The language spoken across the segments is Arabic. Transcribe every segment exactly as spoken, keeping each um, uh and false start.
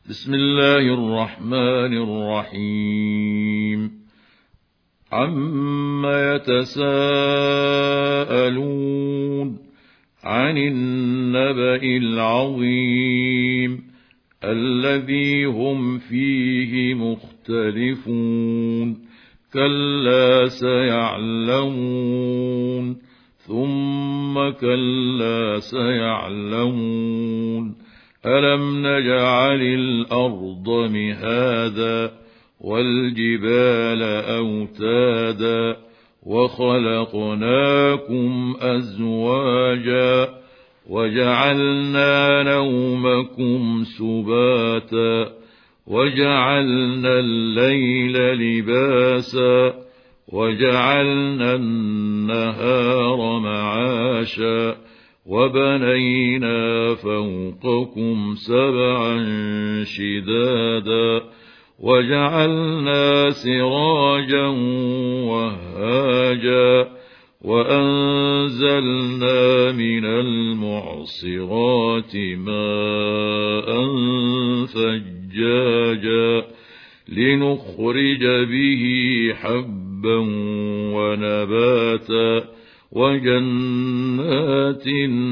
بسم الله الرحمن الرحيم عما يتساءلون عن النبأ العظيم الذي هم فيه مختلفون كلا سيعلمون ثم كلا سيعلمون ألم نجعل الأرض مهادا والجبال أوتادا وخلقناكم أزواجا وجعلنا نومكم سباتا وجعلنا الليل لباسا وجعلنا النهار معاشا وبنينا فوقكم سبعا شدادا وجعلنا سراجا وهاجا وأنزلنا من المعصرات ماء ثجاجا لنخرج به حبا ونباتا وجنات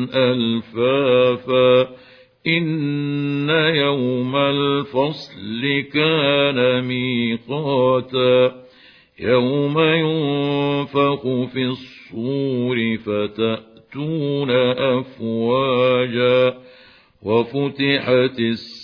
ألفافا إن يوم الفصل كان ميقاتا يوم ينفخ في الصور فتأتون أفواجا وفتحت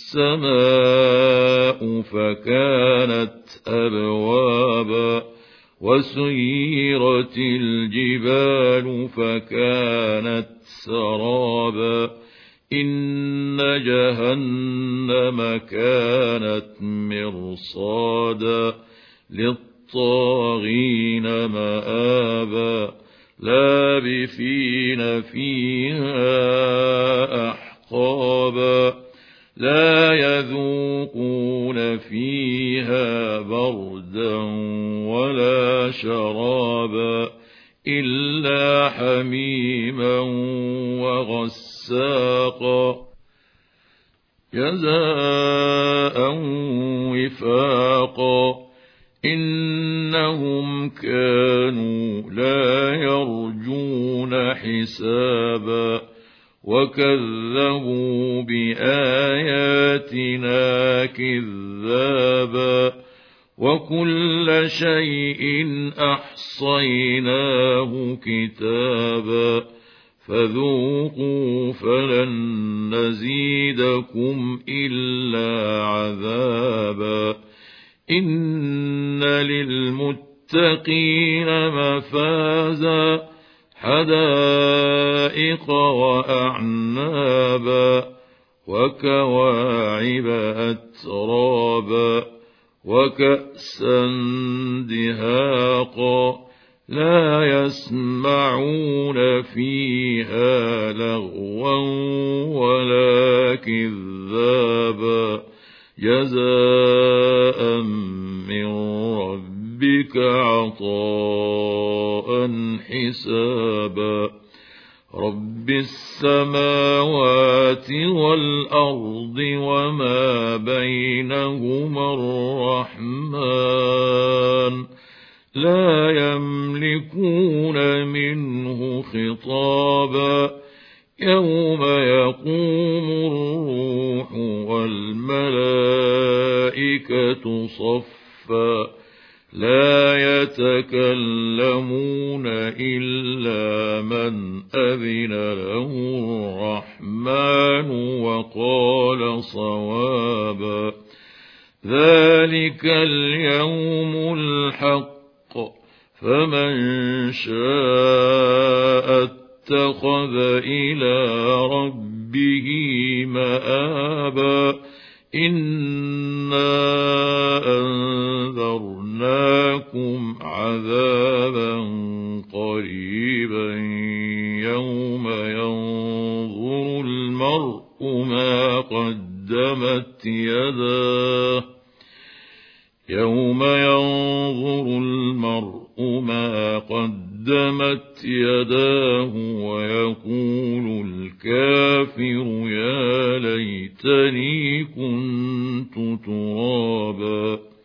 السماء فكانت أبوابا وسيرت الجبال فكانت سرابا إن جهنم كانت مرصادا للطاغين مآبا لابثين فيها أحقابا لا يذوقون فيها بردا ولا شرابا إلا حميما وغساقا جزاء وفاقا إنهم كانوا لا يرجون حسابا وكذبوا بآياتنا كذابا وكل شيء أحصيناه كتابا فذوقوا فلن نزيدكم إلا عذابا إن للمتقين مفازا حدائق وأعنابا وكواعب أترابا وكأسا دهاقا لا يسمعون فيها لغوا ولا كذابا جزاء من ربك عطاء حسابا رب السماوات والأرض وما بينهما الرحمن لا يملكون منه خطابا يوم يقوم الروح والملائكة صفا لا يتكلمون إلا من أذن له الرحمن وقال صوابا ذلك اليوم الحق فمن شاء اتخذ إلى ربه مآبا إنا أنذرناكم عذابا قريبا يوم ينظر المرء ما قدمت يداه يوم ينظر المرء ما قدمت قدمت يداه ويقول الكافر يا ليتني كنت ترابا.